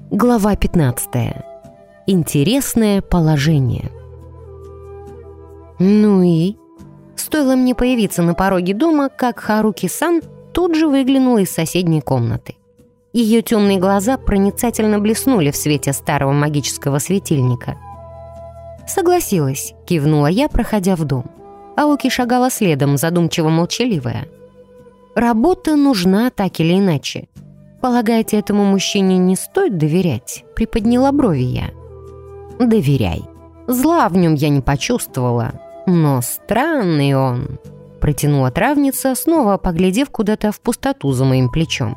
Глава 15. Интересное положение. Ну и? Стоило мне появиться на пороге дома, как Харуки-сан тут же выглянула из соседней комнаты. Ее темные глаза проницательно блеснули в свете старого магического светильника. «Согласилась», — кивнула я, проходя в дом. Аоки шагала следом, задумчиво-молчаливая. «Работа нужна так или иначе. Полагаете, этому мужчине не стоит доверять?» — приподняла брови я. «Доверяй. Зла в нем я не почувствовала, но странный он», — протянула травница, снова поглядев куда-то в пустоту за моим плечом.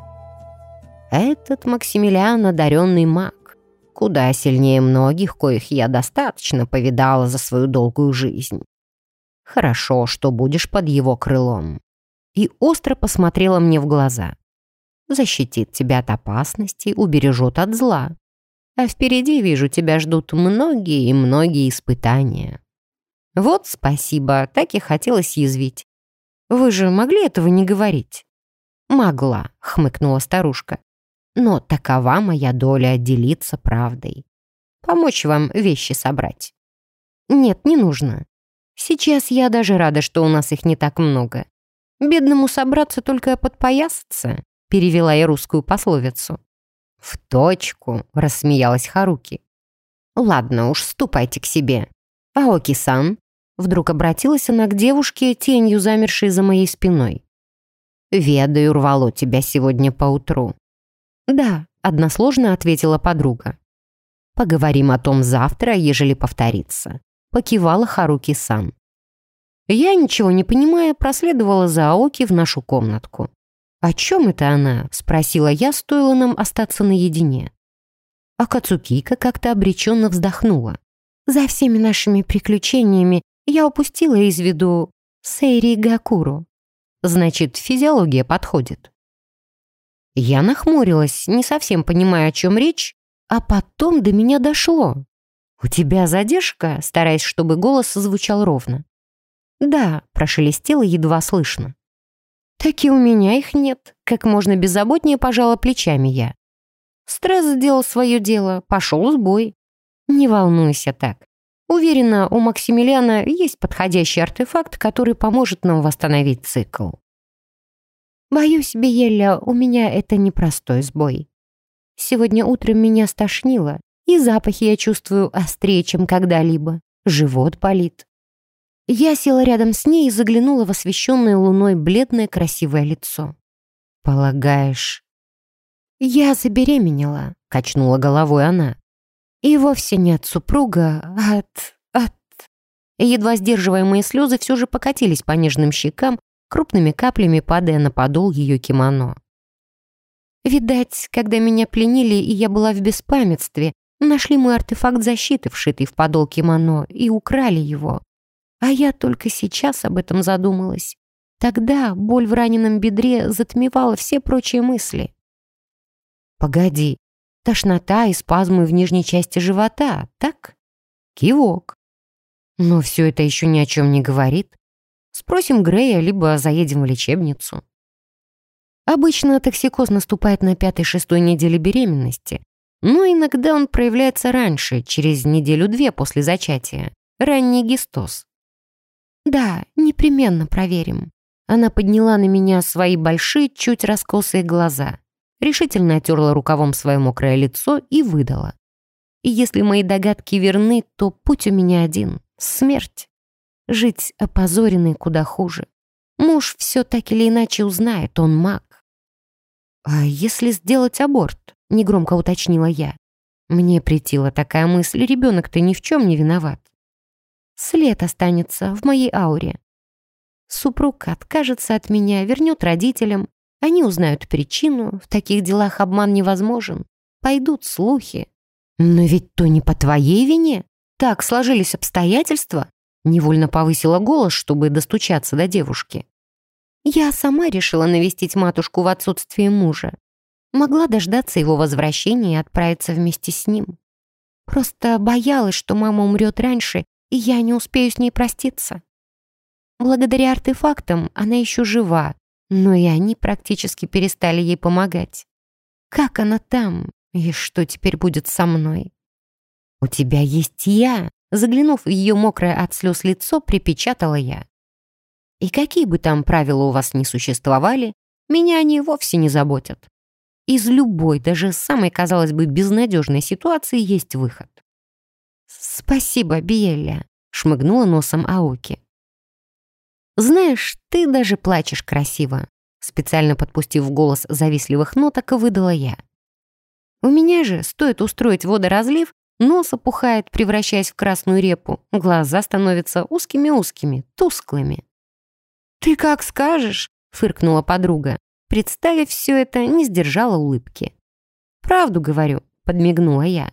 «Этот Максимилиан одаренный маг, куда сильнее многих, коих я достаточно повидала за свою долгую жизнь. Хорошо, что будешь под его крылом». И остро посмотрела мне в глаза. «Защитит тебя от опасности, убережет от зла. А впереди, вижу, тебя ждут многие и многие испытания». «Вот спасибо, так и хотелось язвить. Вы же могли этого не говорить?» «Могла», — хмыкнула старушка. «Но такова моя доля делиться правдой. Помочь вам вещи собрать». «Нет, не нужно. Сейчас я даже рада, что у нас их не так много. Бедному собраться только подпоясаться», — перевела я русскую пословицу. «В точку», — рассмеялась Харуки. «Ладно уж, ступайте к себе. Аоки-сан», — вдруг обратилась она к девушке, тенью замершей за моей спиной. «Ведаю, рвало тебя сегодня поутру». «Да», — односложно ответила подруга. «Поговорим о том завтра, ежели повторится», — покивала Харуки-сан. Я, ничего не понимая, проследовала за Аоки в нашу комнатку. «О чем это она?» — спросила я, стоило нам остаться наедине. А Кацукика как-то обреченно вздохнула. «За всеми нашими приключениями я упустила из виду Сэйри Гакуру. Значит, физиология подходит». Я нахмурилась, не совсем понимая, о чем речь, а потом до меня дошло. «У тебя задержка?» — стараясь, чтобы голос звучал ровно. «Да», — прошелестело едва слышно. «Так и у меня их нет», — как можно беззаботнее пожала плечами я. Стресс сделал свое дело, пошел сбой. Не волнуйся так. Уверена, у Максимилиана есть подходящий артефакт, который поможет нам восстановить цикл. Боюсь, Биелля, у меня это непростой сбой. Сегодня утром меня стошнило, и запахи я чувствую острее, чем когда-либо. Живот болит. Я села рядом с ней и заглянула в освещенное луной бледное красивое лицо. «Полагаешь...» «Я забеременела», — качнула головой она. «И вовсе не от супруга, а от...» Едва сдерживаемые слезы все же покатились по нежным щекам, крупными каплями падая на подол ее кимоно. «Видать, когда меня пленили, и я была в беспамятстве, нашли мой артефакт защиты, вшитый в подол кимоно, и украли его. А я только сейчас об этом задумалась. Тогда боль в раненом бедре затмевала все прочие мысли». «Погоди, тошнота и спазмы в нижней части живота, так?» Кивок. «Но все это еще ни о чем не говорит. Спросим Грея, либо заедем в лечебницу». Обычно токсикоз наступает на 5-6 неделе беременности, но иногда он проявляется раньше, через неделю-две после зачатия. Ранний гистоз. «Да, непременно проверим». Она подняла на меня свои большие, чуть раскосые глаза, решительно отерла рукавом свое мокрое лицо и выдала. «И если мои догадки верны, то путь у меня один — смерть. Жить опозоренной куда хуже. Муж все так или иначе узнает, он маг». «А если сделать аборт?» — негромко уточнила я. Мне претила такая мысль, ребенок-то ни в чем не виноват. «След останется в моей ауре. Супруг откажется от меня, вернет родителям. Они узнают причину, в таких делах обман невозможен. Пойдут слухи». «Но ведь то не по твоей вине. Так сложились обстоятельства». Невольно повысила голос, чтобы достучаться до девушки. «Я сама решила навестить матушку в отсутствие мужа. Могла дождаться его возвращения и отправиться вместе с ним. Просто боялась, что мама умрет раньше, и я не успею с ней проститься. Благодаря артефактам она еще жива, но и они практически перестали ей помогать. Как она там, И что теперь будет со мной? У тебя есть я, заглянув в ее мокрое от слез лицо, припечатала я. И какие бы там правила у вас ни существовали, меня они вовсе не заботят. Из любой, даже самой, казалось бы, безнадежной ситуации есть выход. «Спасибо, Биелля», — шмыгнула носом Аоки. «Знаешь, ты даже плачешь красиво», — специально подпустив в голос завистливых ноток, выдала я. «У меня же, стоит устроить водоразлив, нос опухает, превращаясь в красную репу, глаза становятся узкими-узкими, тусклыми». «Ты как скажешь», — фыркнула подруга. Представив все это, не сдержала улыбки. «Правду говорю», — подмигнула я.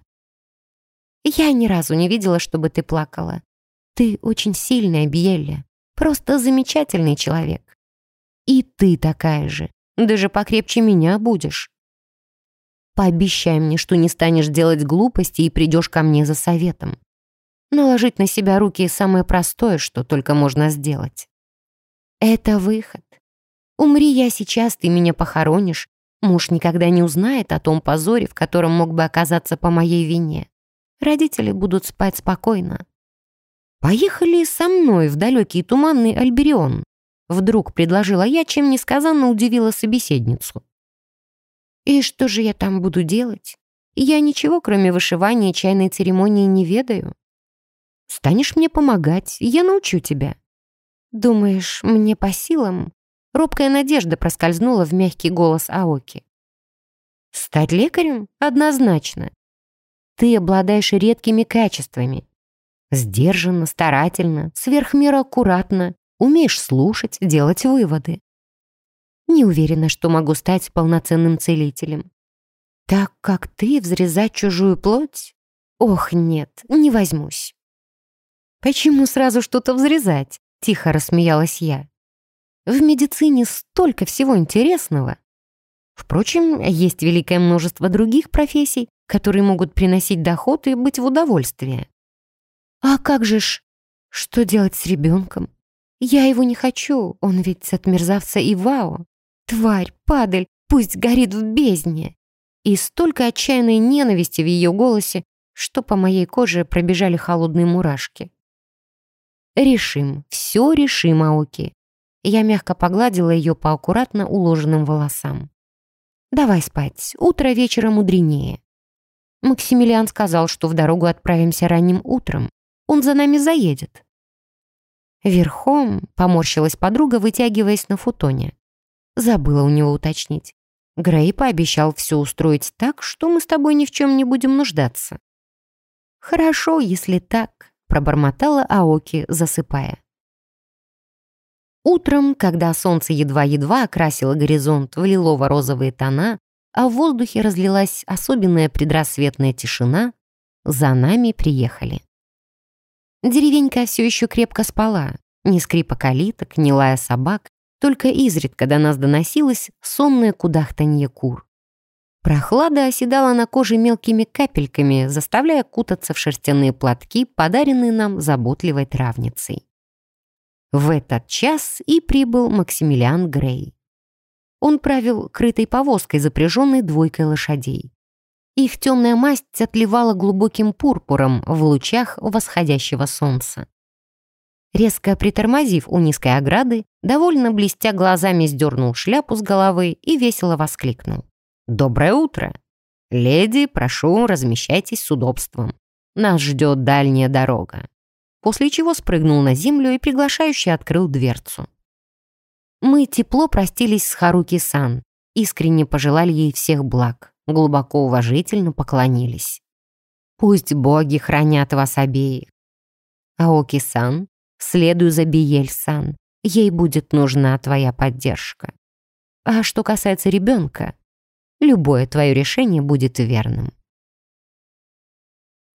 «Я ни разу не видела, чтобы ты плакала. Ты очень сильная, Биелля, просто замечательный человек. И ты такая же, даже покрепче меня будешь. Пообещай мне, что не станешь делать глупости и придешь ко мне за советом. Наложить на себя руки — самое простое, что только можно сделать. Это выход. Умри я сейчас, ты меня похоронишь. Муж никогда не узнает о том позоре, в котором мог бы оказаться по моей вине. Родители будут спать спокойно. Поехали со мной в далекий туманный Альберион. Вдруг предложила я, чем несказанно удивила собеседницу. И что же я там буду делать? Я ничего, кроме вышивания и чайной церемонии, не ведаю. Станешь мне помогать, я научу тебя. Думаешь, мне по силам? Робкая надежда проскользнула в мягкий голос Аоки. Стать лекарем? Однозначно. Ты обладаешь редкими качествами. Сдержанно, старательно, сверхмеру аккуратно, умеешь слушать, делать выводы. Не уверена, что могу стать полноценным целителем. Так как ты взрезать чужую плоть? Ох, нет, не возьмусь. Почему сразу что-то взрезать? Тихо рассмеялась я. В медицине столько всего интересного. Впрочем, есть великое множество других профессий, которые могут приносить доход и быть в удовольствие. А как же ж... Что делать с ребенком? Я его не хочу, он ведь от мерзавца Ивао. Тварь, падаль, пусть горит в бездне. И столько отчаянной ненависти в ее голосе, что по моей коже пробежали холодные мурашки. Решим, все решим, Аоки. Я мягко погладила ее по аккуратно уложенным волосам. Давай спать, утро вечера мудренее. Максимилиан сказал, что в дорогу отправимся ранним утром. Он за нами заедет. Верхом, поморщилась подруга, вытягиваясь на футоне. Забыла у него уточнить. Грей пообещал все устроить так, что мы с тобой ни в чем не будем нуждаться. Хорошо, если так, пробормотала Аоки, засыпая. Утром, когда солнце едва-едва окрасило горизонт в лилово-розовые тона, а в воздухе разлилась особенная предрассветная тишина, за нами приехали. Деревенька все еще крепко спала, ни скрипа калиток, ни лая собак, только изредка до нас доносилось сонное кудахтанье кур. Прохлада оседала на коже мелкими капельками, заставляя кутаться в шерстяные платки, подаренные нам заботливой травницей. В этот час и прибыл Максимилиан Грей. Он правил крытой повозкой, запряженной двойкой лошадей. Их темная масть отливала глубоким пурпуром в лучах восходящего солнца. Резко притормозив у низкой ограды, довольно блестя глазами сдернул шляпу с головы и весело воскликнул. «Доброе утро! Леди, прошу, размещайтесь с удобством. Нас ждет дальняя дорога». После чего спрыгнул на землю и приглашающе открыл дверцу. Мы тепло простились с Харуки-сан, искренне пожелали ей всех благ, глубоко уважительно поклонились. «Пусть боги хранят вас обеих. Аоки-сан, следуй за Биель-сан, ей будет нужна твоя поддержка. А что касается ребенка, любое твое решение будет верным».